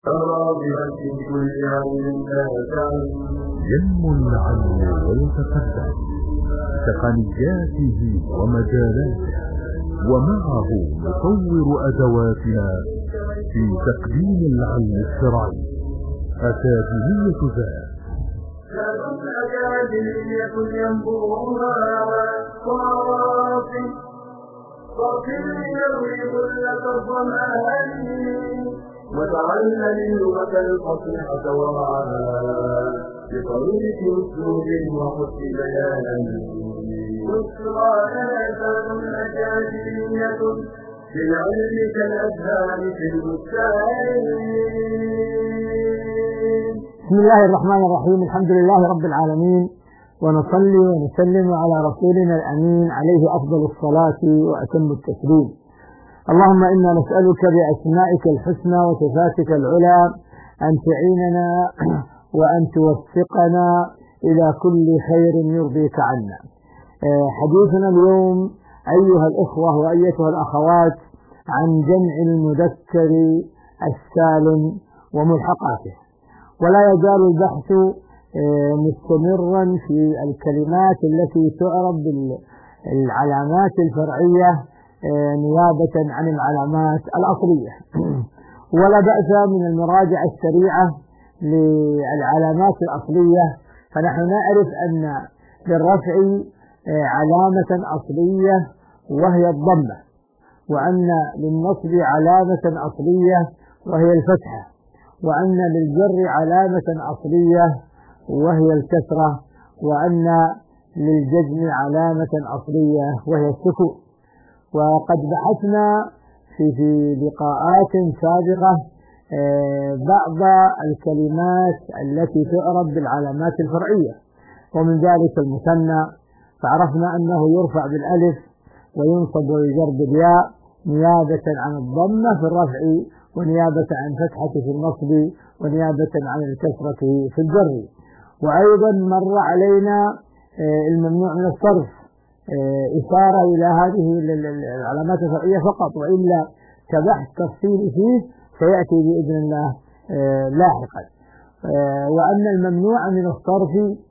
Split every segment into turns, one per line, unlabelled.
ينمو العلم ويتقدم تقنياته ومجالاته، ومعه نطور أدواتنا في تقديم العلم الشرعي. أكاديمية ذات
أكاديمية ينبوها والصافي صافي يروي ظلة الظمآن وتعلم اللغة الفصيحة ومعها بطريق أسلوب وحسن بيان. بشرى أكاديمية بالعلم كالأزهار في البستان.
بسم الله الرحمن الرحيم. الحمد لله رب العالمين، ونصلي ونسلم على رسولنا الأمين عليه أفضل الصلاة وأتم التسليم. اللهم إنا نسألك بأسمائك الحسنى وصفاتك العلى أن تعيننا وأن توفقنا إلى كل خير يرضيك عنا. حديثنا اليوم أيها الإخوة وأيتها الأخوات عن جمع المذكر السالم وملحقاته، ولا يزال البحث مستمرا في الكلمات التي تعرب بالعلامات الفرعية نيابة عن العلامات الأصلية. ولا بأس من المراجعة السريعة للعلامات الأصلية، فنحن نعرف أن للرفع علامة أصلية وهي الضمة، وأن للنصب علامة أصلية وهي الفتحة، وأن للجر علامة أصلية وهي الكسرة، وأن للجزم علامة أصلية وهي السكون. وقد بحثنا في لقاءات سابقة بعض الكلمات التي تعرب بالعلامات الفرعية، ومن ذلك المثنى، فعرفنا أنه يرفع بالألف وينصب ويجر بالياء نيابة عن الضمة في الرفع، ونيابة عن فتحة في النصب، ونيابة عن الكسرة في الجر. وأيضا مر علينا الممنوع من الصرف، إشارة إلى هذه العلامات الفرعية فقط، وإلا كبحث تفصيلي فيه سيأتي بإذن الله لاحقا. وأن الممنوع من الصرف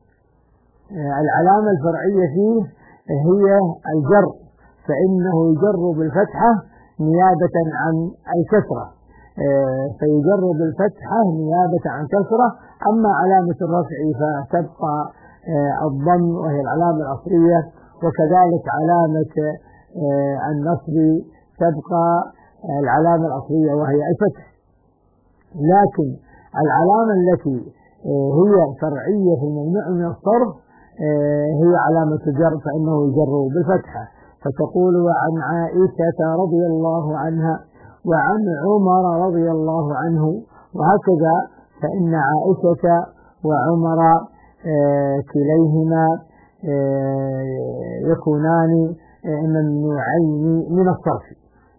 العلامة الفرعية فيه هي الجر، فإنه يجر بالفتحة نيابة عن الكسرة، فيجر بالفتحة نيابة عن كسرة. أما علامة الرفع فتبقى الضم وهي العلامة الأصلية، وكذلك علامة النصب تبقى العلامة الأصلية وهي الفتح. لكن العلامة التي هي فرعية في الممنوع من الصرف هي علامة الجر، فإنه يجر بالفتحة، فتقول وعن عائشة رضي الله عنها وعن عمر رضي الله عنه، وهكذا، فإن عائشة وعمر كليهما يكونان ممنوعين من الصرف،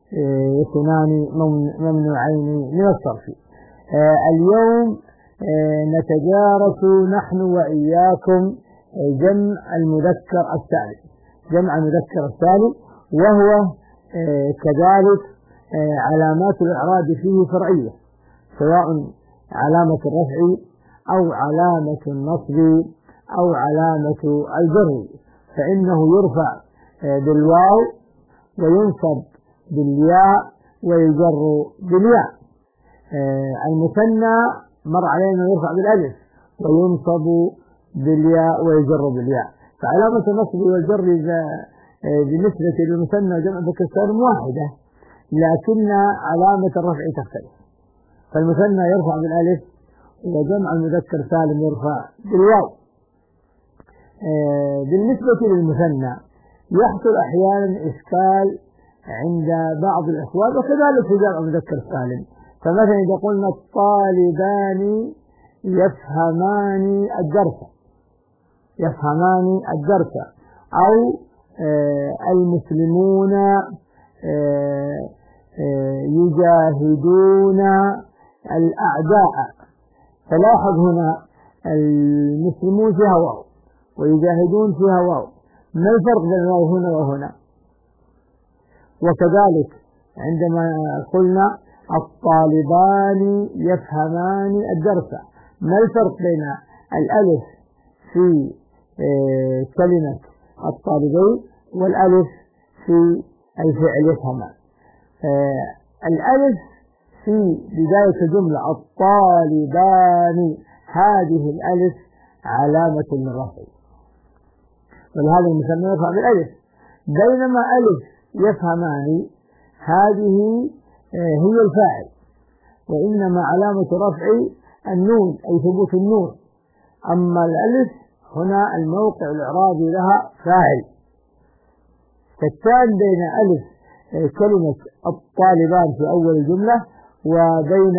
اليوم نتدارس نحن وإياكم جمع المذكر السالم، وهو كذلك علامات الإعراب فيه فرعية، سواء علامة الرفع أو علامة النصب أو علامة الجر، فإنه يرفع بالواو وينصب بالياء ويجر بالياء. المثنى مر علينا يرفع بالألف وينصب بالياء ويجر بالياء، فعلامة النصب والجر بالنسبة للمثنى جمع ذكر سالم واحدة، لكن علامة الرفع تختلف، فالمثنى يرفع بالألف وجمع المذكر سالم يرفع بالواو. بالنسبة للمثنى يحصل أحيانا إشكال عند بعض الإخوان، وكذلك في جمع المذكر سالم. فمثلا إذا قلنا الطالبان يفهمان الدرس، أو المسلمون يجاهدون الأعداء، فلاحظ هنا المسلمون فيها واو ويجاهدون فيها واو، ما الفرق بين الواو هنا وهنا؟ وكذلك عندما قلنا الطالبان يفهمان الدرس. ما الفرق بين الألف في كلمة الطالبين والألف في الفعل يفهمان؟ الألف في بداية الجملة الطالبان، هذه الألف علامة للرفع، ولهذا المسمى يرفع بالألف. بينما ألف يفهمان هذه هي الفاعل، وإنما علامة رفع النون أي ثبوت النون. أما الألف هنا الموقع الإعرابي لها فاعل. فالتان بين ألف كلمة الطالبان في أول الجملة وبين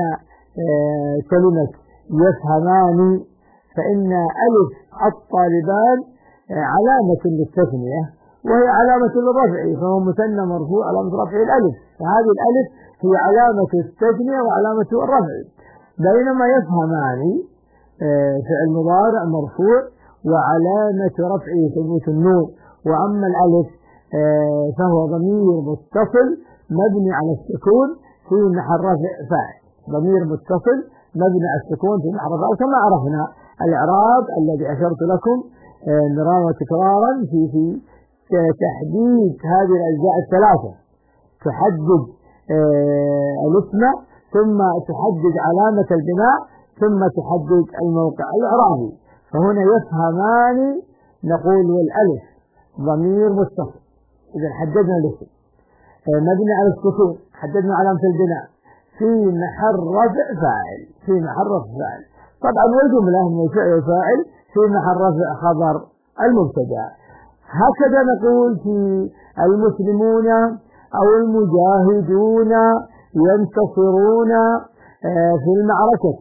كلمة يفهمان، فإن ألف الطالبان علامة للتثنية وهي علامة للرفع، فهو مثنى مرفوع علامة رفع الألف، فهذه الألف هي علامة التثنية وعلامة الرفع. بينما يفهمان فعل مضارع مرفوع وعلامة رفعه ثبوت النون. وأما الألف فهو ضمير متصل مبني على السكون في محل رفع فاعل، ضمير متصل مبني على السكون في محل رفع، كما عرفنا الإعراب الذي أشرت لكم مرارا وتكرارا في تحديد هذه الأجزاء الثلاثة. تحدد الاسم، ثم تحدد علامة البناء، ثم تحدد الموقع الإعرابي. فهنا يفهمان نقول والألف ضمير متصل، إذا حددنا الاسم مبني على السكون، حددنا علامة البناء في محل رفع فاعل، في محل رفع فاعل. طبعا والجملة من الفعل والفاعل في محل رفع خبر المبتدأ. هكذا نقول في المسلمون أو المجاهدون ينتصرون في المعركة.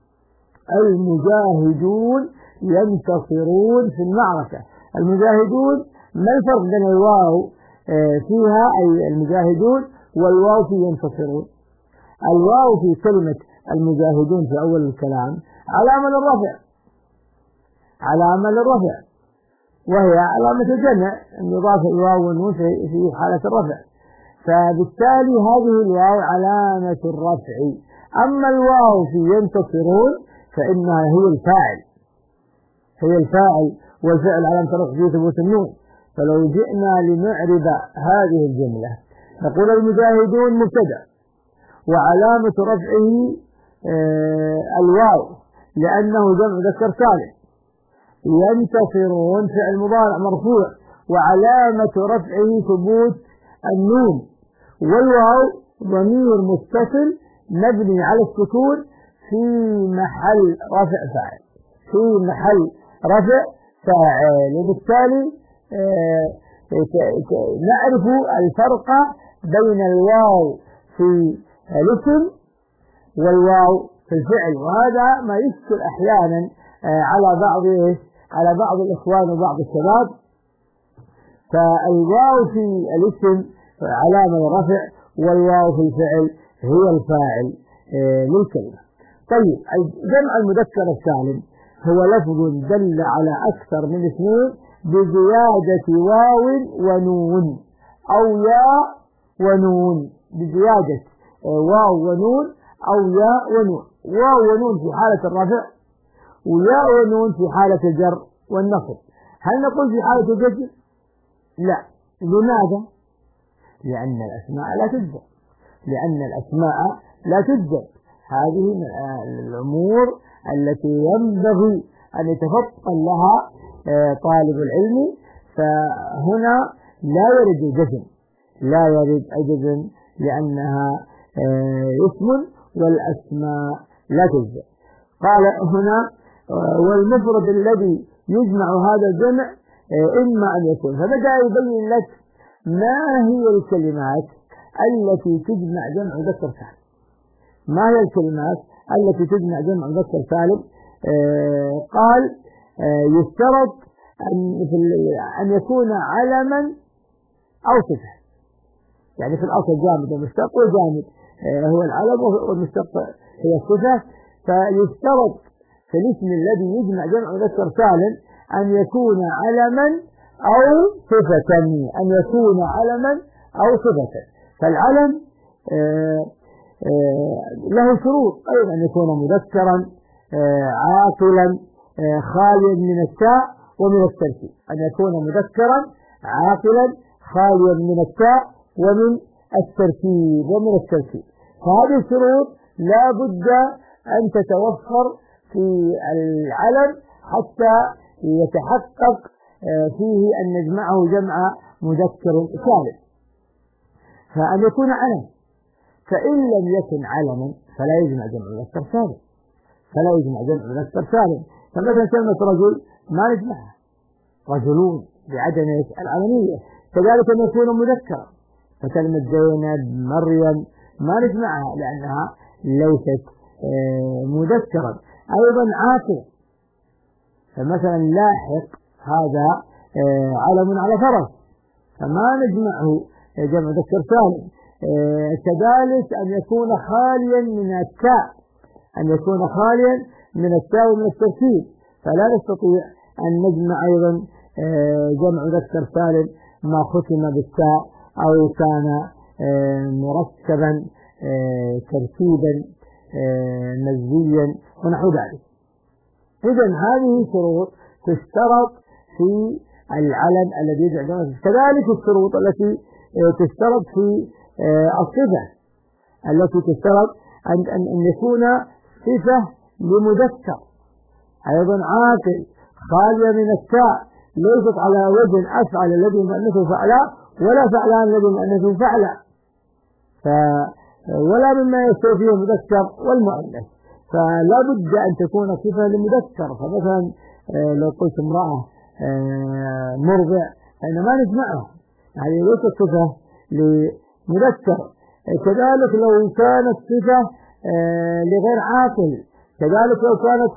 المجاهدون ينتصرون في المعركة. المجاهدون ما الفرق بين الواو فيها أي المجاهدون والواو في ينتصرون؟ الواو في كلمة المجاهدون في أول الكلام علامة للرفع، علامة للرفع، وهي علامة الجمع إضافة الواو والنون في حالة الرفع، فبالتالي هذه الواو علامة الرفع. أما الواو في ينتصرون فإنها هي الفاعل، هي الفاعل، والفعل علامة رفعه ثبوت النون. فلو جئنا لنعرب هذه الجملة نقول المجاهدون مبتدأ وعلامة رفعه الواو لأنه جمع مذكر سالم. ينتصرون فعل مضارع مرفوع وعلامة رفعه ثبوت النون، والواو ضمير متصل مبني على السكون في محل رفع فاعل، في محل رفع فاعل. وبالتالي نعرف الفرق بين الواو في الاسم والواو في الفعل، وهذا ما يشكل أحيانا على بعض الإخوان وبعض الشباب. فالواو في الاسم علامة الرفع والواو في الفعل هي الفاعل للكلمة. طيب، جمع المذكر السالم هو لفظ دل على أكثر من اثنين بزيادة واو ونون أو ياء ونون، بزيادة واو ونون أو ياء ونون، واو ونون في حالة الرفع وياء ونون في حالة الجر والنصب. هل نقول في حالة الجزم؟ لا. لماذا؟ لأن الأسماء لا تجزم، لأن الأسماء لا تجزم. هذه من الأمور التي ينبغي أن يتفطن لها طالب العلم. فهنا لا يرد الجزم، لا يرد الجزم لأنها اسم والأسماء لا تجزم. قال هنا والمفرد الذي يجمع هذا الجمع إما أن يكون، فبدأ يبين لك ما هي الكلمات التي تجمع جمع مذكر سالم. ما هي الكلمات التي تجمع جمع مذكر سالم؟ قال يشترط أن يكون علما أو صفة، يعني في الأصل جامد ومشتق، والجامد هو العلم والمشتق هي الصفة. فيشترط في الاسم الذي يجمع جمع مذكر سالم أن يكون علما أو صفة، أن يكون علما أو صفة. فالعلم له شروط أيضا أن يكون مذكرا عاقلا خاليا من التاء ومن التركيب، أن يكون مذكرا عاقلا خاليا من التاء ومن التركيب. فهذه الشروط لا بد أن تتوفر في العلم حتى يتحقق فيه أن نجمعه جمع مذكر سالم. فأن يكون علم، فإن لم يكن علما فلا يجمع جمع مذكر سالم. فمثلا كلمة رجل ما نجمعها، رجلون بعدم العلمية. كذلك أن يكون مذكرا، فكلمة زينب مريم ما نجمعها لأنها ليست مذكرا. أيضا عاقل، فمثلا لاحق هذا علم على فرس فما نجمعه جمع مذكر سالم. كذلك أن يكون خاليا من التاء ومن التركيب، فلا نستطيع أن نجمع أيضا جمع مذكر سالم ما ختم بالتاء أو كان مركبا تركيبا مزيا ونحو ذلك. إذن هذه شروط تشترط في العلم الذي يدعى. كذلك الشروط التي تشترط في الصفة، التي تشترط أن يكون صفة لمذكر أيضا عاقل خالية من التاء، ليست على وزن أفعل الذي مؤنثه فعلا ولا فعلان الذي مؤنثه فعلا، ولا مما يستوي فيه المذكر والمؤنث، فلا بد أن تكون صفة لمذكر. فمثلا لو قلت امرأة مرضع فإنما نجمعها، هذه ليست صفة لمذكر. كذلك لو كانت صفة لغير عاقل، كذلك لو كانت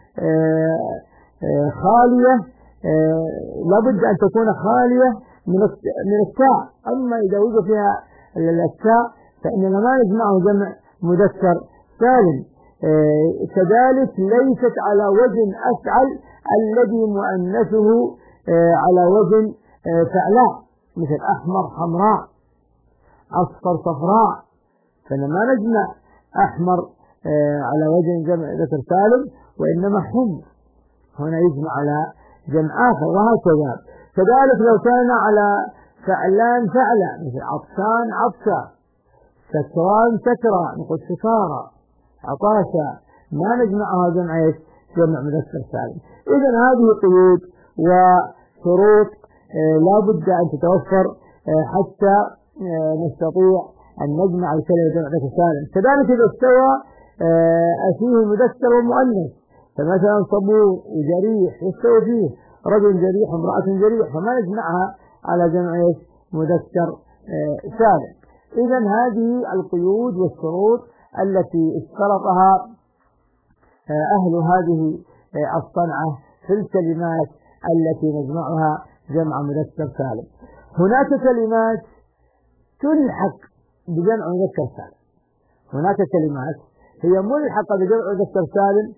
خالية لابد أن تكون خالية من التاء. أما إذا وجد فيها التاء فإننا ما نجمعه جمع مذكر سالم. كذلك ليست على وزن أفعل الذي مؤنثه على وزن فعلاء، مثل أحمر حمراء، أصفر صفراء، فإنما نجمع أحمر على وزن جمع ذكر سالم، وإنما حمر هنا يجمع على جمع آخر، وهكذا. كذلك لو كان على فعلان فعلا، مثل عطشان عطشا، سكران سكرا، نقول سكارى، عطاشا، ما نجمعها جمع مذكر سالم. إذن هذه قيود وشروط لا بد أن تتوفر حتى نستطيع أن نجمع الكلمة جمع مذكر سالم. كذلك إذا استوى فيه مذكر ومؤنث، فمثلا صبور وجريح يستوي فيه رجل جريح امرأة جريح، فما نجمعها على جمع مذكر سالم. إذن هذه القيود والشروط التي اشترطها أهل هذه الصنعة في الكلمات التي نجمعها جمع مذكر سالم. هناك كلمات تلحق بجمع مذكر سالم، هناك كلمات هي ملحقة بجمع مذكر سالم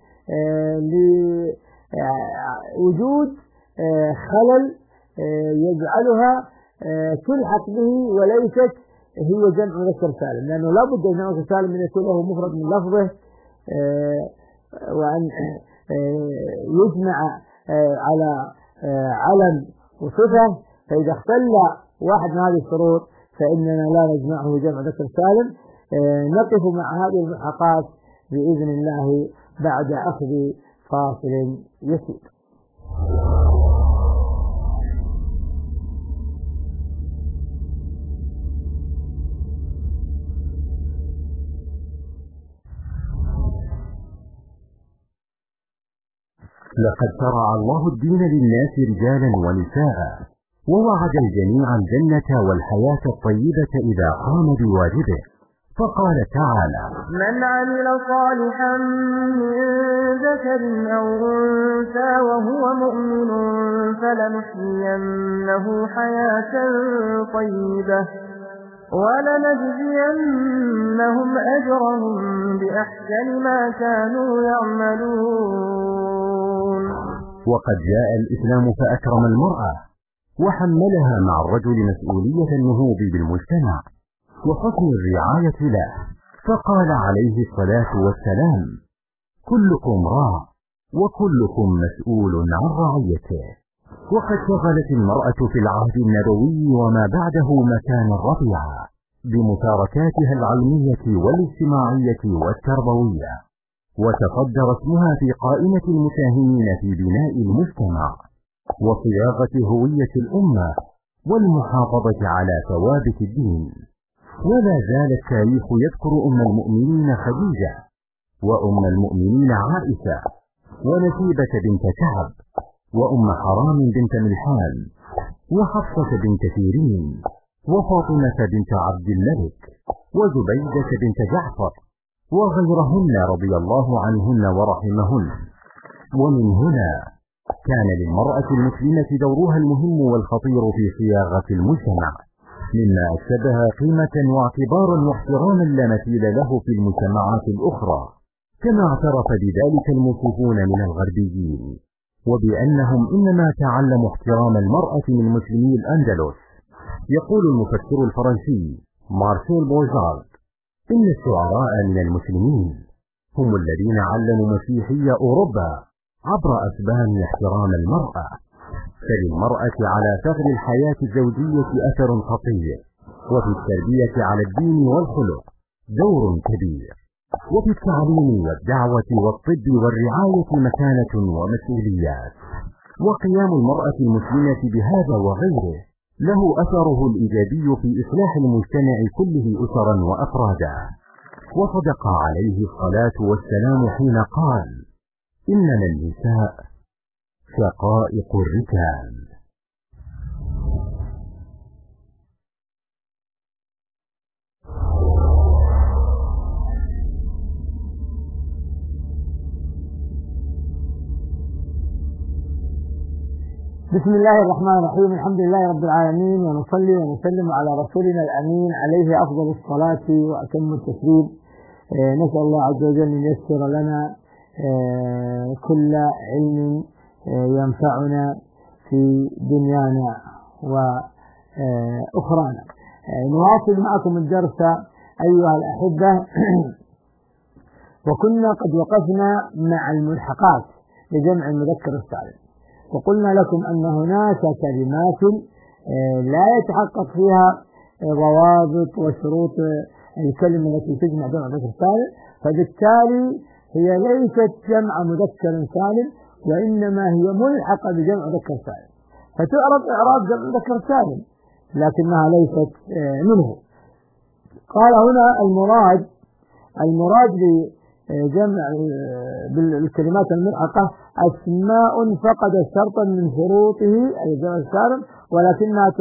لوجود خلل يجعلها تلحق به وليست هي جمع مذكر سالم، لأنه لا بد جمع مذكر سالم أن يكون له مفرد من لفظه، وأن يجمع على علم وصفة. فإذا اختل واحد من هذه الشروط فإننا لا نجمعه جمع مذكر سالم. نقف مع هذه الملحقات بإذن الله بعد أخذ فاصل يسير.
لقد شرع الله الدين للناس رجالا ونساء، ووعد الجميع الجنة والحياة الطيبة إذا قام بواجبه، فقال تعالى:
من عمل صالحا من ذكر أو أنثى وهو مؤمن فلنحيينه حياة طيبة ولنجزينهم أجرهم بأحسن ما كانوا يعملون.
وقد جاء الإسلام فأكرم المرأة وحملها مع الرجل مسؤولية النهوض بالمجتمع وحسن الرعاية له، فقال عليه الصلاة والسلام: كلكم راع وكلكم مسؤول عن رعيته. وقد شغلت المرأة في العهد النبوي وما بعده مكانا رفيعا بمشاركاتها العلمية والاجتماعية والتربوية، وتصدر اسمها في قائمة المساهمين في بناء المجتمع وصياغة هوية الأمة والمحافظة على ثوابت الدين. ولا زال التاريخ يذكر أم المؤمنين خديجة، وأم المؤمنين عائشة، ونسيبة بنت كعب، وأم حرام بنت ملحان، وحفصة بنت سيرين، وفاطمة بنت عبد الملك، وزبيدة بنت جعفر، وغيرهن رضي الله عنهن ورحمهن. ومن هنا كان للمرأة المسلمة دورها المهم والخطير في صياغة المجتمع، مما أكسبها قيمة واعتبارا واحتراما لا مثيل له في المجتمعات الأخرى، كما اعترف بذلك الموصوفون من الغربيين، وبأنهم إنما تعلموا احترام المرأة من مسلمي الأندلس. يقول المفكر الفرنسي مارسيل بوجارد: إن الشعراء من المسلمين هم الذين علموا مسيحي أوروبا عبر أسبان احترام المرأة، فللمرأة على ثغر الحياة الزوجية أثر خطير، وفي التربية على الدين والخلق دور كبير، وفي التعليم والدعوة والطب والرعاية مكانة ومسؤوليات. وقيام المرأة المسلمة بهذا وغيره له أثره الإيجابي في إصلاح المجتمع كله أسرا وأفرادا. وصدق عليه الصلاة والسلام حين قال: إنما النساء شقائق الرجال.
بسم الله الرحمن الرحيم. الحمد لله رب العالمين، ونصلي ونسلم على رسولنا الأمين عليه أفضل الصلاة وأتم التسليم. نسأل الله عز وجل أن ييسر لنا كل علم ينفعنا في دنيانا وأخرانا. نواصل معكم الدرس أيها الأحبة. وكنا قد وقفنا مع الملحقات لجمع المذكر السالم، وقلنا لكم أن هناك كلمات لا يتحقق فيها ضوابط وشروط الكلمة التي تجمع جمع مذكر سالم، فبالتالي هي ليست جمع مذكر سالم، وإنما هي ملحقة بجمع مذكر سالم، فتعرف إعراب جمع مذكر سالم لكنها ليست منه. قال هنا المراد بجمع بالكلمات الملحقة أسماء فقدت شرطا من شروطه أي جمع السالم ولكنها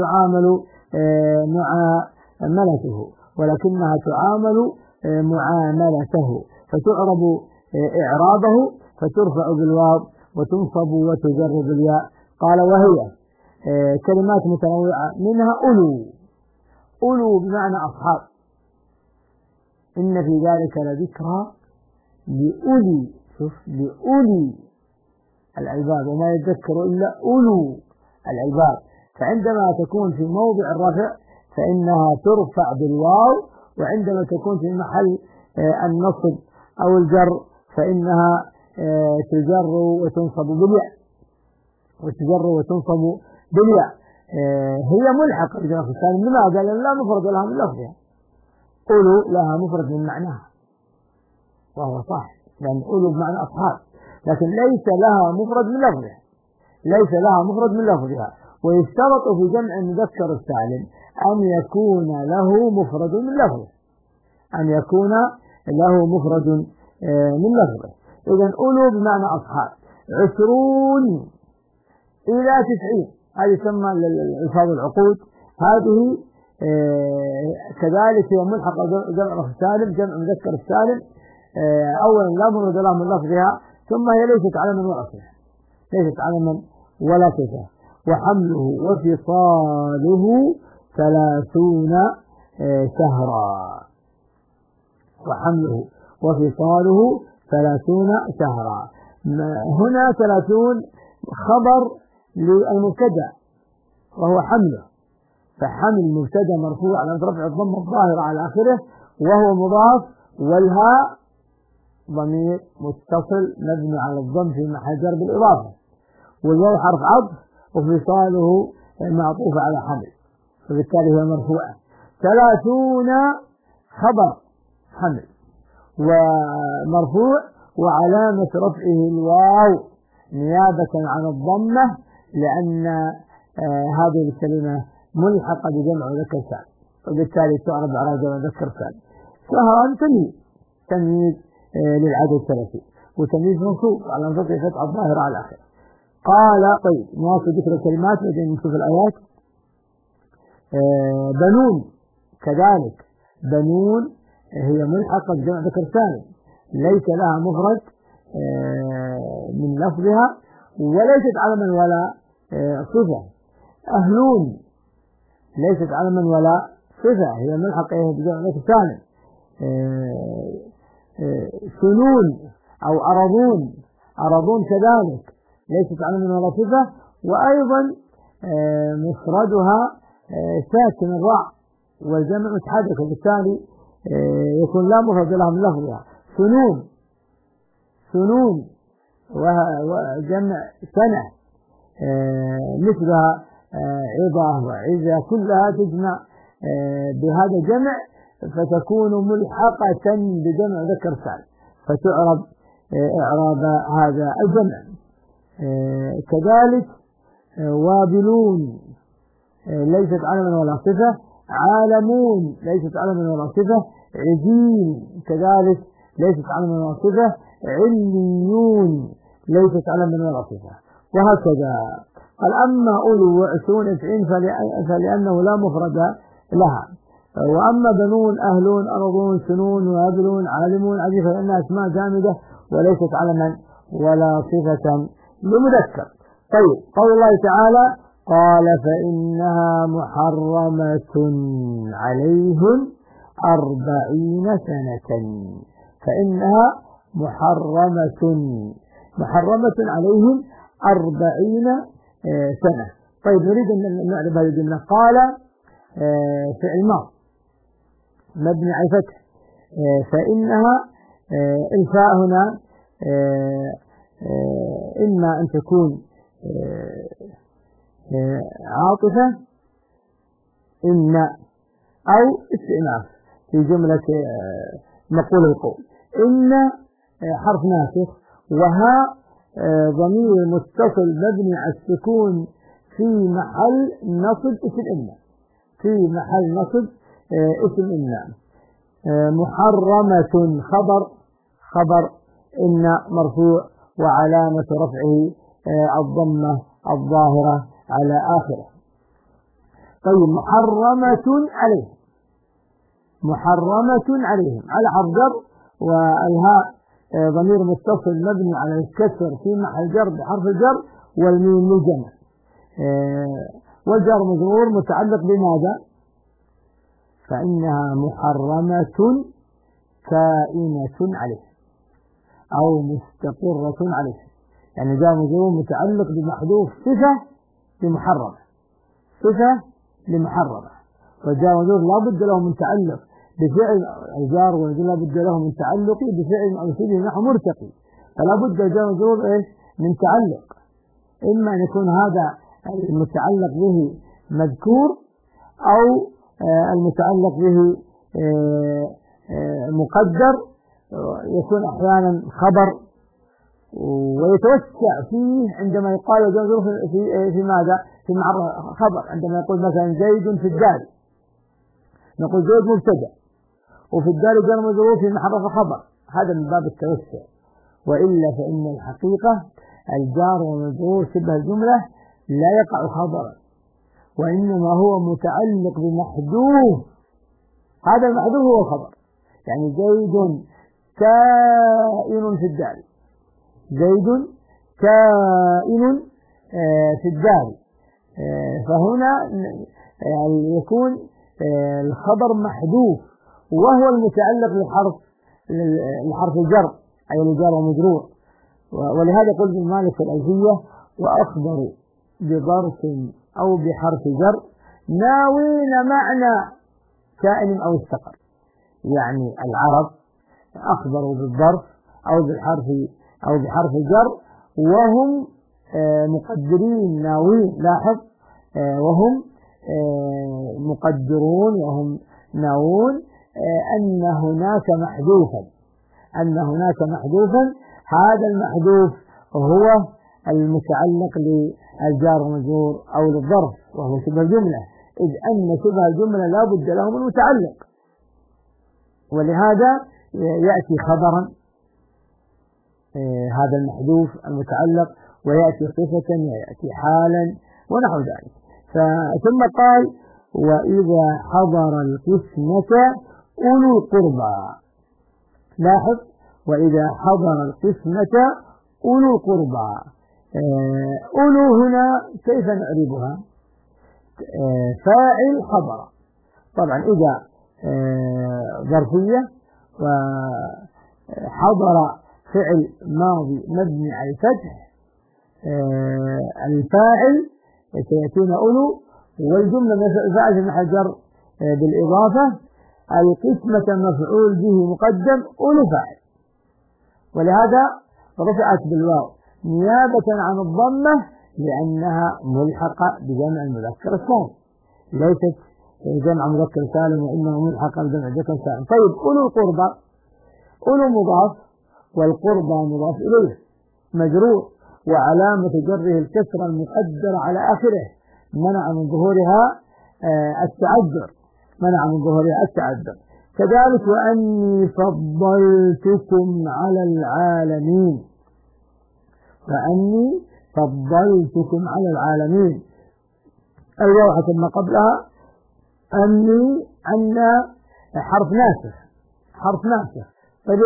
تعامل معاملته، فتعرب إعرابه فترفع بالواو وتنصب وتجر بالياء. قال وهي كلمات متنوعة، منها أولو بمعنى أصحاب، إن في ذلك لذكرى لأولي الألباب، وما يذكر إلا أولو الألباب. فعندما تكون في موضع الرفع فإنها ترفع بالواو، وعندما تكون في محل النصب أو الجر فإنها تجر وتنصب بالياء. هي ملحقة بجمع السالم. لماذا؟ لأن لا مفرد لها من لفظها. أولو لها مفرد من معناها وهو صح، لأن أولو بمعنى أصحاب، لكن ليس لها مفرد من لفظها. ويشترط في جمع المذكر السالم أن يكون له مفرد من لفظه. إذن أولو بمعنى أصحاب. 20 إلى 90 هذه تسمى الألفاظ العقود، هذه كذلك هي ملحقة جمع مذكر السالم. أولا لا مفرد لها من لفظها، ثم هي ليست علما ولا صفة. وحمله وفصاله 30 شهرا. هنا 30 خبر للمبتدأ وهو حمله، فحمل المبتدأ مرفوع على رفع الضمة الظاهرة على آخره وهو مضاف، والهاء ضمير متصل مبني على الضم في محل جر بالإضافة، والواو حرف عطف وفصاله معطوف على حمل، فبالتالي هي مرفوعة. 30 خبر حمل ومرفوع، وعلامة رفعه الواو نيابة عن الضمة، لأن هذه الكلمة ملحقة بجمع ذكر سالم، وبالتالي تعرض على جمع ذكر سالم. شهرا تمييز للعدد 30، وتمييز منصوب على فتح فتح الظاهرة على الآخر. قال طيب نواصل ذكر الكلمات بعدين نشوف الآيات. بنون كذلك، بنون هي ملحقة بجمع ذكر سالم، ليس لها مفرد من لفظها، وليست علما ولا صفة. أهلون ليست علما ولا صفة، هي ملحقة بجمع ذكر سالم. سنون أو أرضون كذلك ليست علما ولا صفة، وأيضا مفردها ساكن الراء والجمع متحرك، وبالتالي يكون لا مفرد لها من لفظها. سنون وجمع سنة، مثلها عظة وعزة، كلها تجمع بهذا الجمع فتكون ملحقة بجمع ذكر سالم، فتعرب إعراب هذا الجمع. كذلك وابلون ليست علما ولا صفة، عالمون ليست علما ولا صفة، عجين كذلك ليست علما ولا صفة، عليون ليست علما ولا صفة، وهكذا. قال أما أولو وعشرون 90 فلأنه لا مفرد لها. وأما بنون أهلون أرضون سنون وابلون عالمون عجين فإنها أسماء جامدة وليست علما ولا صفة لمذكر. طيب قول الله تعالى قال فإنها محرمة عليهم 40 سنة، فإنها محرمة عليهم 40 سنة. طيب نريد أن نعرف هذه الجملة. قال فعل ماضي مبني على الفتح، فإنها الفاء هنا إما أن تكون عاطفة إن أو استئناف في جملة مقول القول. إن حرف ناسخ، وها ضمير متصل مبني على السكون في محل نصب اسم إن، في محل نصب اسم إن. محرمة خبر إن مرفوع، وعلامة رفعه الضمة الظاهرة على آخره. طيب محرمة عليهم على حرف جر، والهاء ضمير متصل مبني على الكسر في محل جر بحرف الجر، والميم للجمع، والجر مجرور متعلق بماذا؟ فإنها محرمة كائنة عليه أو مستقرة عليه، يعني جاء مجرور متعلق بمحذوف صفة لمحرمة، وجاء مجرور لا بد له من تعلق بفعل الجار، ولا بد له من تعلق بفعل أو شبه نحو مرتقي، فلا بد جاء مجرور من تعلق، إما أن يكون هذا المتعلق به مذكور أو المتعلق به مقدر، يكون أحيانا خبر، ويتوسع فيه عندما يقال جاء مجرور في ماذا؟ في خبر، عندما يقول مثلا زيد في الدار نقول زيد مبتدأ، وفي الدار جاء مجرور في محل خبر، هذا من باب التوسع. وإلا فإن الحقيقة الجار ومجرور شبه الجملة لا يقع خبرا، وإنما هو متعلق بمحذوف، هذا المحذوف هو خبر، يعني زيد كائن في الدار، زيد كائن في الدار، فهنا يكون الخبر محذوف وهو المتعلق لحرف الجر، أي الجار ومجرور. ولهذا قلت ابن مالك في الألفية وأخبر بظرف أو بحرف جر ناوين معنى كائن أو استقر، يعني العرب أخبروا بالظرف أو بحرف الجر وهم مقدرين ناوين. لاحظ وهم مقدرون وهم ناوون أن هناك محذوفا. هذا المحذوف هو المتعلق للجار والمجرور أو للظرف وهو شبه الجملة، إذ أن شبه الجملة لا بد له من متعلق، ولهذا يأتي خبرا هذا المحذوف المتعلق، ويأتي صفة، ويأتي حالا ونحو ذلك. ثم قال وإذا حضر القسمة أولو القربى. لاحظ وإذا حضر القسمة أولو القربى. أولو هنا كيف نعربها؟ فاعل حضر، طبعا إذا ظرفية وحضر فعل ماضي مبني على الفتح، الفاعل سيأتون أولو، والجملة فاعل في محل جر بالإضافة، القسمة مفعول به مقدم أولو فاعل، ولهذا رفعت بالواو نيابة عن الضمة لأنها ملحقة بجمع المذكر السالم، ليست جمع مذكر سالم وإنما ملحقة بجمع مذكر سالم. طيب أولو القربى، أولو مضاف والقربى مضاف إليه مجرور، وعلامة جره الكسرة المقدرة على آخره منع من ظهورها التعذر. كذلك وأني فضلتكم على العالمين، الواو حسب ما قبلها أني أن حرف ناسخ. طيب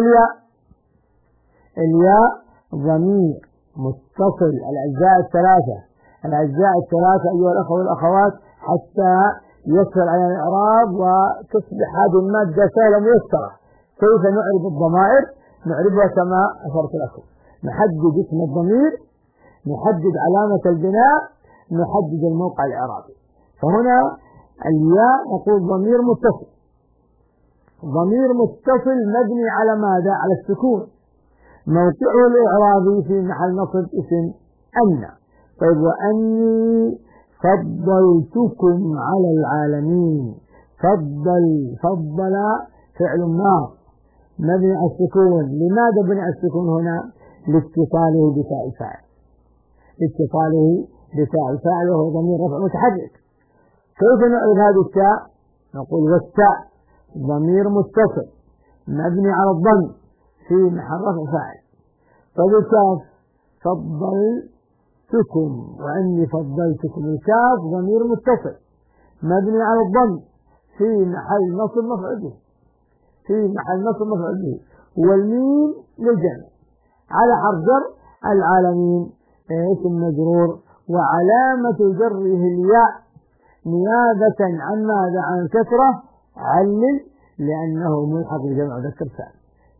الياء ضمير متصل الأجزاء الثلاثة أيها الأخوة والأخوات حتى يسهل على الإعراب وتصبح هذه المادة سهلة ميسرة. كيف نعرب الضمائر؟ نعربها كما أشرت لكم، نحدد اسم الضمير، نحدد علامة البناء، نحدد الموقع الإعرابي. فهنا الياء نقول ضمير متصل مبني على ماذا؟ على السكون، موقعه الإعرابي في محل نصب اسم أن. طيب وأني فضلتكم على العالمين. فضل فعل ماض مبني على السكون. لماذا بني على السكون هنا؟ لاتصاله بتاء الفاعل وهو ضمير رفع متحرك. كيف نعرف هذه التاء؟ نقول والتاء ضمير متصل مبني على الضم في محل رفع فاعل. فبالكاف فضلتكم وأني فضلتكم، الكاف ضمير متصل مبني على الضم في محل نصب مفعول به، والميم للجمع على حرف جر. العالمين اسم مجرور وعلامة جره الياء نيابة عن ماذا؟ عن كسرة. علل لأنه ملحق بجمع مذكر سالم.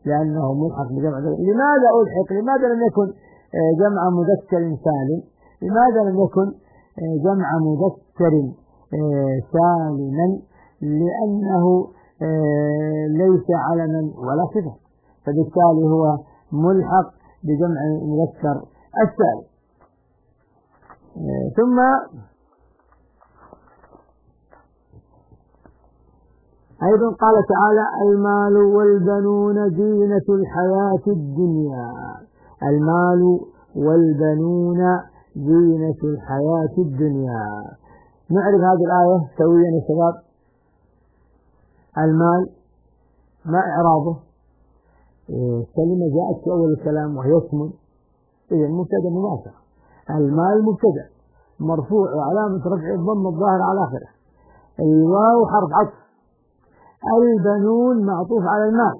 لماذا ألحق؟ لماذا لم يكن جمع مذكر سالم؟ لماذا لم يكن جمع مذكر سالما؟ لأنه ليس علما ولا صفة، فبالتالي هو ملحق بجمع مذكر السالم. ثم أيضا قال تعالى المال والبنون زينة الحياة الدنيا. نعرف هذه الآية سويا يا شباب. المال ما إعرابه؟ كلمة جاءت في أول الكلام وهي اسم، إذا مبتدأ مناسب. المال مبتدأ مرفوع وعلامة رفع الضم الظاهر على آخره، الواو حرف عطف، البنون معطوف على المال،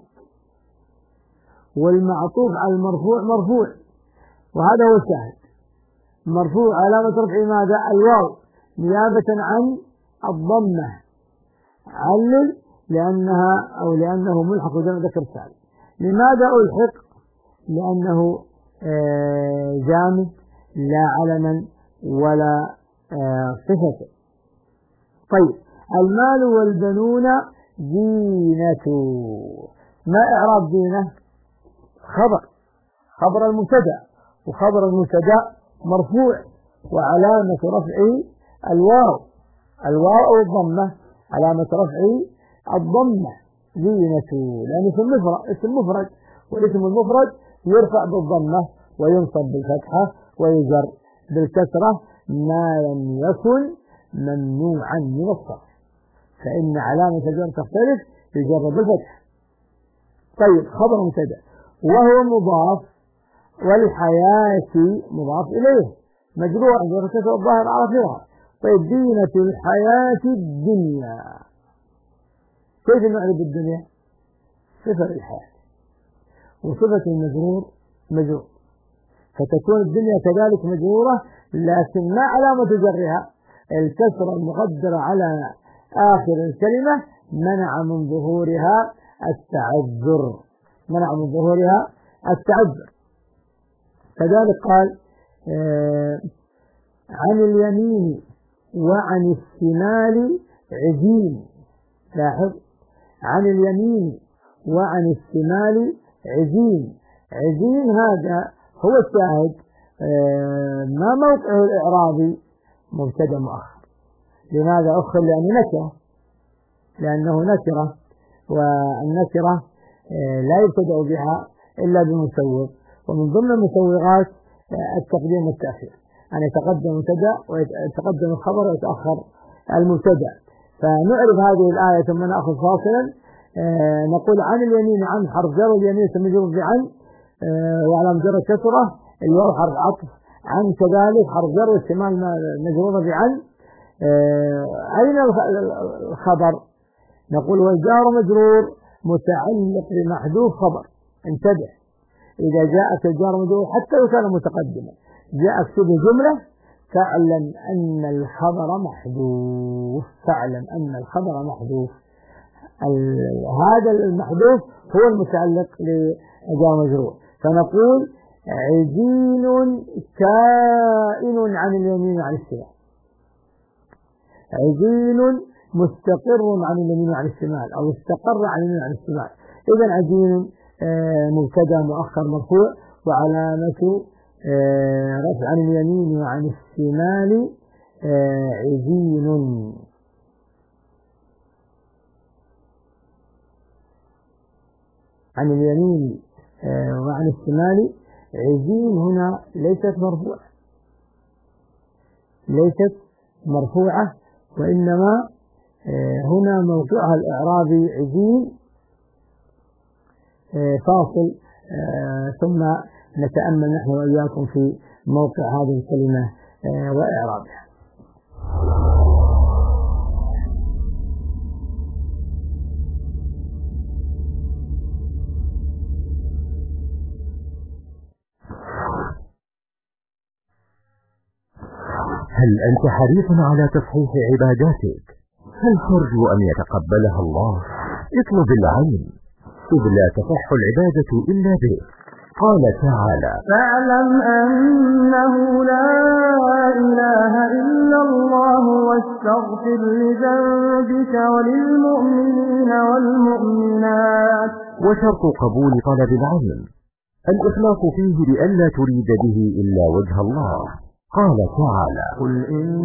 والمعطوف على المرفوع مرفوع، وهذا هو الشاهد. مرفوع علامة رفع ماذا؟ الواو نيابة عن الضمة. علل لأنه ملحق بجمع ذكر سالم. لماذا ألحق؟ لأنه جامد لا علما ولا صفة. طيب المال والبنون زينة، ما إعراب دينه؟ خبر المبتدأ، وخبر المبتدأ مرفوع وعلامة رفعه الواو أو الضمة، علامة رفعه الضمة زينة، لأنه اسم مفرد، والاسم المفرد يرفع بالضمة وينصب بالفتحة ويجر بالكسرة ما لم يكن ممنوعا من الصرف، فإن علامة الجر تختلف يجر بالفتحة. طيب، خبر مبتدأ وهو مضاف، والحياة مضاف إليه مجرور بكسر الظاهر على آخرها. طيب، زينة الحياة الدنيا، كيف نعرف الدنيا؟ صفة الحياة، وصفة المجرور مجرور، فتكون الدنيا كذلك مجرورة، لكن ما علامة جرها؟ الكسرة المقدرة على آخر الكلمة منع من ظهورها التعذر. كذلك قال عن اليمين وعن الشمال عزين. لاحظ، عن اليمين وعن الشمال عزين هذا هو الشاهد. ما موقعه الإعرابي؟ مبتدأ مؤخر. لماذا أخر؟ لأنه نكرة، والنكرة لا يبتدأ بها إلا بمسوغ، ومن ضمن المسوغات التقديم والتأخير، أن يتقدم المبتدأ ويتقدم الخبر ويتأخر المبتدأ. فنعرف هذه الآية ثم نأخذ فاصلا. نقول عن اليمين، عن حرف جر، اليمين مجرور بعن وعلى مجرد كسرة، الواو حرف عطف، عن كذلك حرف جر، والشمال مجرورة بعن. أين الخبر؟ نقول والجار مجرور متعلق بمحذوف خبر. انتبه، إذا جاءك الجار مجرور حتى لو كان متقدما، جاءك شبه جملة، فاعلم أن الخبر محذوف. هذا المحذوف هو المتعلق لجار مجرور. فنقول عزين كائن عن اليمين وعن الشمال، عزين مستقر عن اليمين وعن الشمال، أو استقر عن اليمين وعن الشمال. إذن عزين مبتدأ مؤخر مرفوع، وعلامة رفع عن اليمين وعن الشمال عزين. عن اليمين وعن الشمال عزين هنا ليست مرفوعة، وإنما هنا موقعها الإعرابي عزين فاصل. ثم نتأمل نحن وإياكم في موقع هذه الكلمة وإعرابها.
هل أنت حريص على تصحيح عباداتك؟ هل ترجو أن يتقبلها الله؟ اطلب العلم، إذ لا تصح العبادة إلا به. قال تعالى:
فاعلم أنه لا إله إلا الله واستغفر لذنبك وللمؤمنين والمؤمنات.
وشرط قبول طلب العلم الإخلاص فيه بألا تريد به إلا وجه الله. قال تعالى:
قل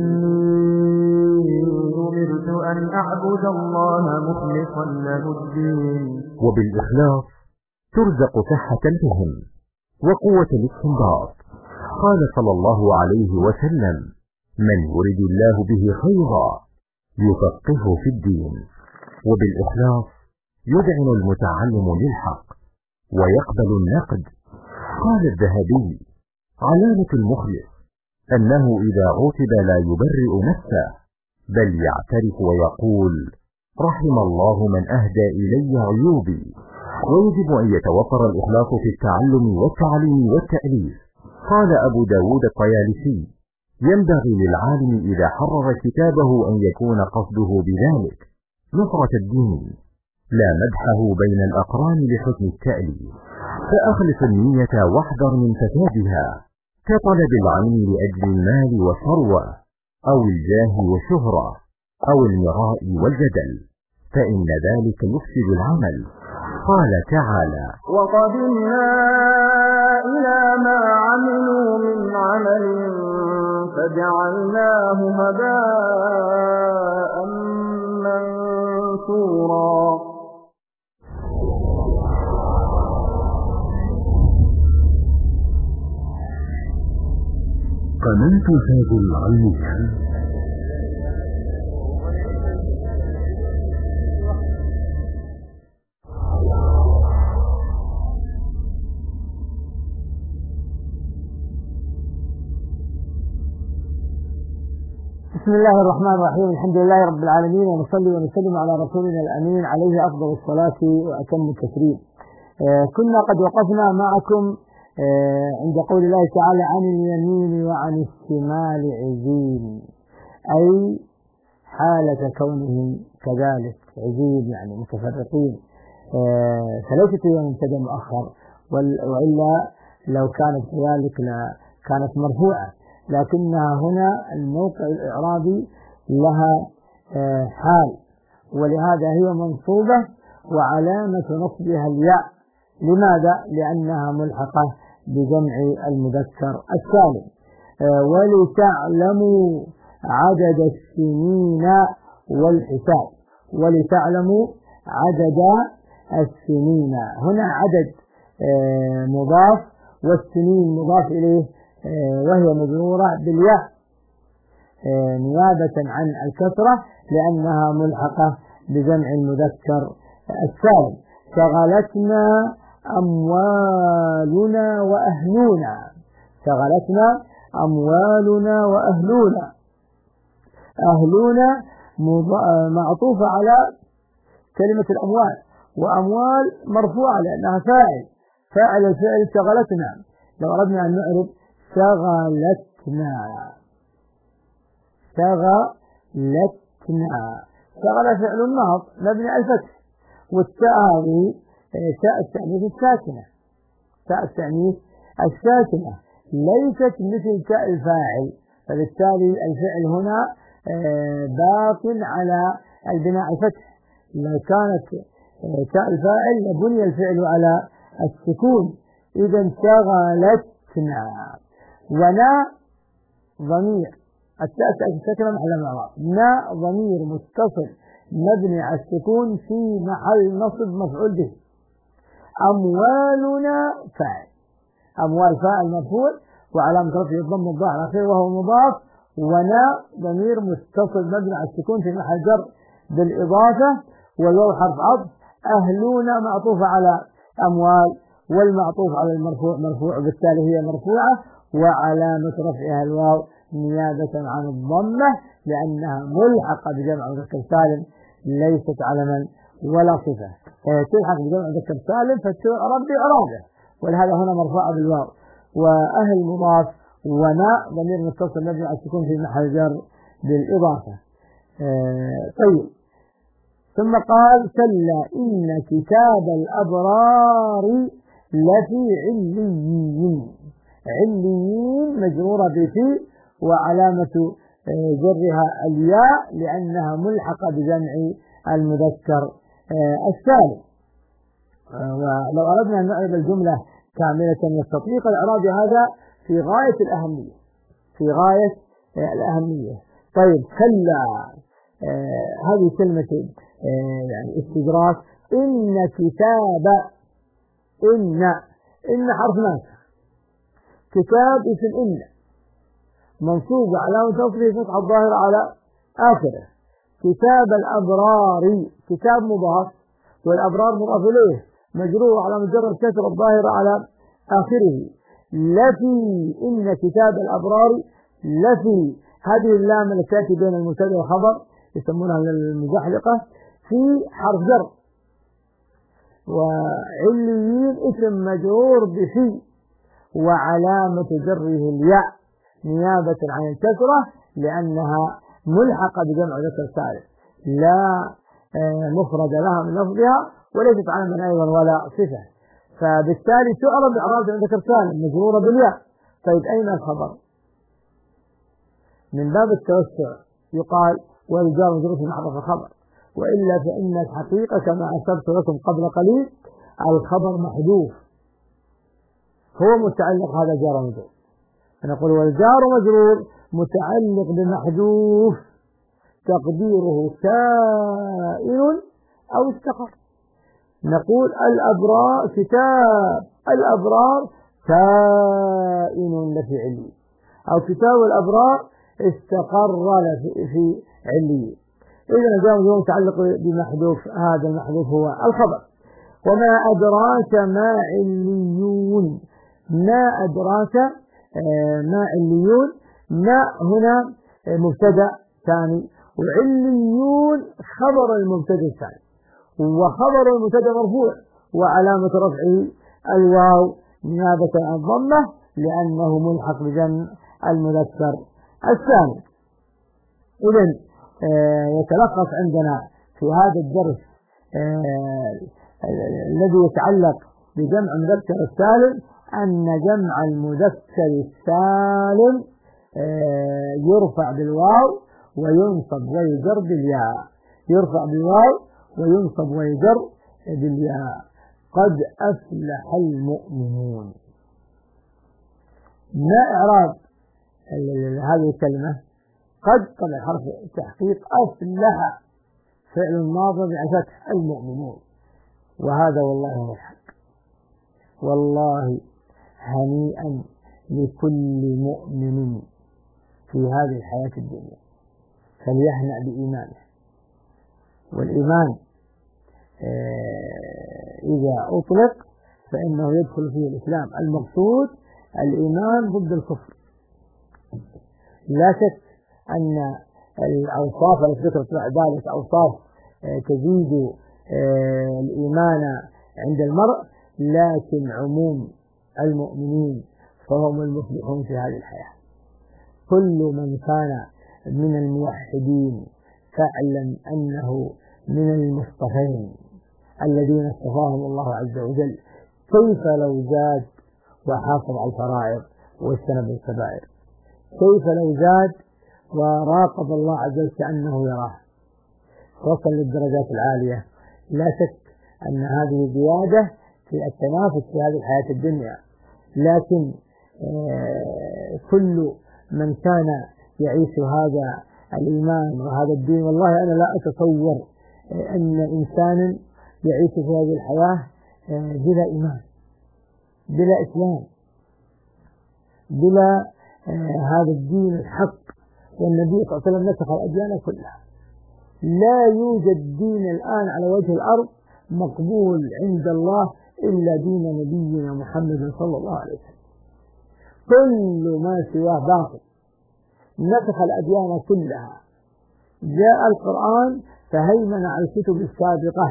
إني أمرت أن أعبد الله مخلصا له الدين.
وبالإخلاص ترزق صحة الفهم وقوة الاستنباط. قال صلى الله عليه وسلم: من يرد الله به خيرا يفقهه في الدين. وبالإخلاص يذعن المتعلم للحق ويقبل النقد. قال الذهبي: علامة المخلص أنه إذا عوتب لا يبرئ نفسه، بل يعترف ويقول: رحم الله من أهدى إلي عيوبي. ويجب أن يتوفر الإخلاص في التعلم والتعليم والتأليف. قال أبو داود الطيالسي: ينبغي للعالم إذا حرر كتابه أن يكون قصده بذلك نصرة الدين، لا مدحه بين الأقران لحسن التأليف. فأخلص النية واحذر من فسادها، كطلب العلم لأجل المال والثروة، أو الجاه والشهرة، أو المراء والجدل، فإن ذلك يفسد العمل. قال تعالى:
وقدمنا إلى ما عملوا من عمل فجعلناه هباء منثورا.
قناة فاضل العلمية.
بسم الله الرحمن الرحيم. الحمد لله رب العالمين، ونصلي ونسلم على رسولنا الأمين عليه أفضل الصلاة وأتم التسليم. كنا قد وقفنا معكم عند قول الله تعالى: عن اليمين وعن الشمال عزين، أي حالة كونهم كذلك عزين، يعني متفرقين، فليست هي مبتدأ مؤخر، وإلا لو كانت كذلك كانت مرفوعة، لكنها هنا الموقع الإعرابي لها حال، ولهذا هي منصوبة وعلامة نصبها الياء. لماذا؟ لأنها ملحقة بجمع المذكر السالم. ولتعلموا عدد السنين والحساب، ولتعلموا عدد السنين، هنا عدد مضاف والسنين مضاف إليه، وهي مجرورة بالياء نيابة عن الكسرة لأنها ملحقة بجمع المذكر السالم. شغلتنا أموالنا وأهلنا، شغلتنا أموالنا وأهلنا، أهلنا معطوفة على كلمة الأموال، وأموال مرفوعة لأنها فاعل الفعل شغلتنا. لو أردنا أن نعرف شغلتنا، شغل فعل ماض مبني على الفتح، والتاء هذه تاء التأنيث الساكنة، تاء التأنيث الساكنة ليست مثل تاء الفاعل، فبالتالي الفعل هنا باق على البناء الفتح. لو كانت تاء الفاعل لبني الفعل على السكون. إذا شغلتنا، ونا ضمير التاء الساكنة محل الإعراب، نا ضمير متصل مبني على السكون في محل نصب مفعول به. أموالنا فاعل، أموال فاعل مرفوع وعلامة رفعه الضم الظاهر على آخره وهو مضاف، ونا ضمير متصل مبني على السكون في محل جر بالإضافة، والواو حرف عطف. أهلنا معطوف على أموال، والمعطوف على المرفوع مرفوع، بالتالي هي مرفوعة وعلامة رفعها الواو نيابة عن الضمة لأنها ملحقة بجمع مذكر سالم ليست علما ولا صفة. تلحق بجمع مذكر سالم فتعرب بإعرابه، ولهذا هنا مرفوعة بالواو. وأهل مضاف، وناء ضمير متصل مبني على السكون في محل جر بالإضافة. طيب، ثم قال: كلا إن كتاب الأبرار لفي عليين. عليين مجرورة بفي وعلامة جرها الياء لأنها ملحقة بجمع المذكر السالم. ولو أردنا أن نعرض الجملة كاملة يستطيق الإعراب هذا في غاية الأهمية، في غاية الأهمية. طيب، كلا هذه كلمة يعني استدراك. إن كتاب، إن حرف ناسخ، كتاب اسم إن منصوب علامة نصبه فتحة الظاهرة على آخره. كتاب الأبرار، كتاب مضاف والأبرار مضاف إليه مجرور على مجرد الكسر الظاهرة على آخره. لفي، إن كتاب الأبرار لفي، هذه اللام التي تأتي بين المبتدأ والخبر يسمونها المزحلقة في حرف جر. وعليين اسم مجرور بفي وعلامة جره الياء نيابة عن الكسرة لأنها ملحقة بجمع ذكر سالم لا مفرد لها من لفظها، وليست علما أيضا ولا صفة، فبالتالي تعرب بإعراب ذكر سالم مجرورة بالياء. طيب، أين الخبر؟ من باب التوسع يقال والجار مجرور في محرف الخبر، وإلا فإن الحقيقة كما أشرت لكم قبل قليل الخبر محذوف، هو متعلق هذا جار ومجرور، فنقول والجار مجرور متعلق بمحذوف تقديره كائن أو استقر. نقول الأبرار كتاب الأبرار كائن لفي علي، أو كتاب الأبرار استقر في علي. إذا جاء مجرور متعلق بمحذوف، هذا المحذوف هو الخبر. وما أدراك ما عليون، ما أدراك ما عليون، ما هنا مبتدأ ثاني، وعليون خبر المبتدأ الثاني، وخبر المبتدأ مرفوع وعلامة رفعه الواو نيابة عن الضمة لأنه ملحق بجمع المذكر الثاني. إذن يتلخص عندنا في هذا الدرس الذي يتعلق بجمع المذكر السالم أن جمع المذكر السالم يرفع بالواو وينصب ويجر بالياء، يرفع بالواو وينصب ويجر بالياء. قد أفلح المؤمنون. ما إعراب هذه الكلمة؟ قد طبعا حرف تحقيق، أفلح فعل ماضي بفتح المؤمنون، وهذا والله هو الحق. والله هنيئا لكل مؤمن في هذه الحياة الدنيا فليهنأ بإيمانه. والإيمان إذا أطلق فإنه يدخل فيه الإسلام. المقصود الإيمان ضد الكفر. لا شك أن الأوصاف التي ذكرت بعد ذلك أوصاف تزيد الإيمان عند المرء، لكن عموم المؤمنين فهم المفلحون في هذه الحياة. كل من كان من الموحدين فاعلم أنه من المصطفين الذين اصطفاهم الله عز وجل. كيف لو زاد وحافظ على الفرائض واجتنب الكبائر؟ كيف لو زاد وراقب الله عز وجل كأنه يراه؟ وصل للدرجات العالية. لا شك أن هذه زيادة في التنافس في هذه الحياة الدنيا، لكن كل من كان يعيش هذا الإيمان وهذا الدين، والله أنا لا أتصور أن إنسانا يعيش في هذه الحياة بلا إيمان، بلا إسلام، بلا هذا الدين الحق. والنبي صلى الله عليه وسلم نسخ الأديان كلها. لا يوجد دين الآن على وجه الأرض مقبول عند الله إلا دين نبينا محمد صلى الله عليه وسلم. كل ما سواه باطل. نسخ الأديان كلها. جاء القرآن فهيمن على الكتب السابقة،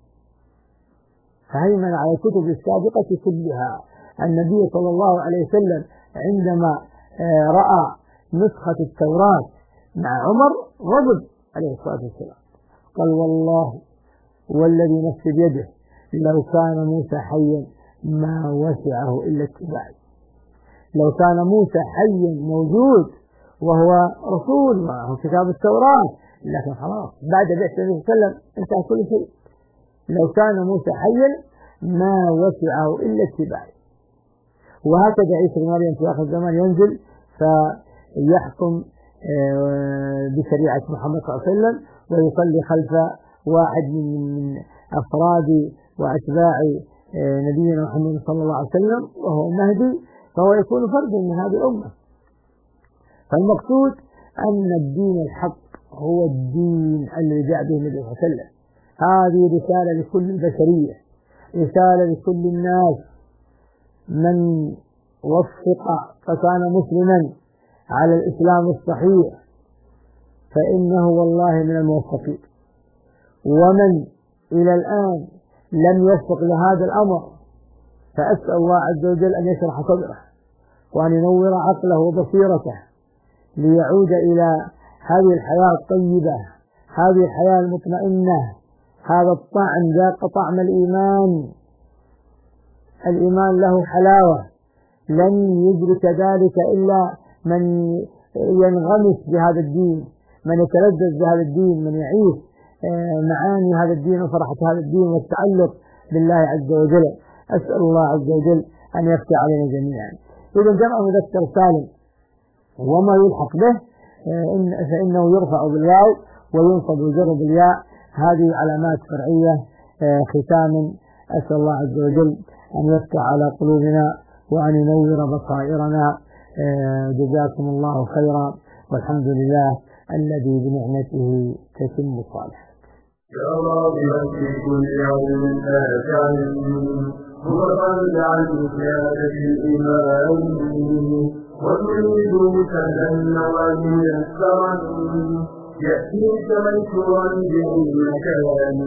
فهيمن على الكتب السابقة كلها. النبي صلى الله عليه وسلم عندما رأى نسخة التوراة مع عمر غضب عليه الصلاة والسلام، قال والله والذي نفسي بيده لو كان موسى حيا ما وسعه إلا اتباعي. لو كان موسى حيا موجود وهو رسول وهو كتاب التوراة، لكن خلاص بعد بعثة النبي صلى الله عليه وسلم انتهى كل شيء. لو كان موسى حيا ما وسعه إلا اتباعي. وهكذا عيسى بن مريم في آخر الزمان ينزل فيحكم بشريعة محمد صلى الله عليه وسلم ويصلي خلف واحد من أفراد وأتباع نبينا محمد صلى الله عليه وسلم وهو المهدي، فهو يكون فردا من هذه الأمة. فالمقصود أن الدين الحق هو الدين الذي جاء به النبي صلى الله عليه وسلم. هذه رسالة لكل البشرية، رسالة لكل الناس. من وفق فكان مسلما على الإسلام الصحيح فإنه والله من الموفقين. ومن إلى الآن لم يوفق لهذا الأمر فأسأل الله عز وجل أن يشرح صدره وأن ينور عقله وبصيرته ليعود إلى هذه الحياة الطيبة، هذه الحياة المطمئنة، هذا الطعم ذاق طعم الإيمان. الإيمان له حلاوة لن يدرك ذلك إلا من ينغمس بهذا الدين، من يتلذذ بهذا الدين، من يعيش معاني هذا الدين وفرحة هذا الدين والتعلق بالله عز وجل. أسأل الله عز وجل أن يفتح علينا جميعا. إذا جمع مذكر سالم وما يلحق به فإنه يرفع بالواو وينصب ويجر بالياء. هذه علامات فرعية. ختاما أسأل الله عز وجل أن يفتح على قلوبنا وأن ينور بصائرنا. جزاكم الله خيرا، والحمد لله الذي بنعمته تتم الصالحات.
يا راغبا في كل يوم نافع هو قد عن زيادة الإيمان وتريد سهلا النوى ميسرا يأتيك ميسورا بأي مكان.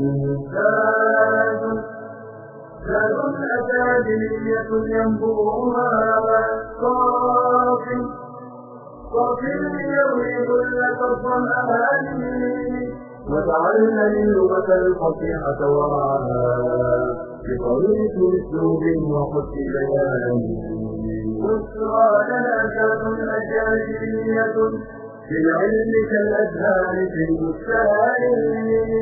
زاد أكاديمية ينبوها صافي يروي لك الظمآن وجعلنا اللغة الفصيحة وراءها بطريق اسلوب وحسن بيان. بشرى لنا كاد أكاديمية في العلم كالأزهار في البستان.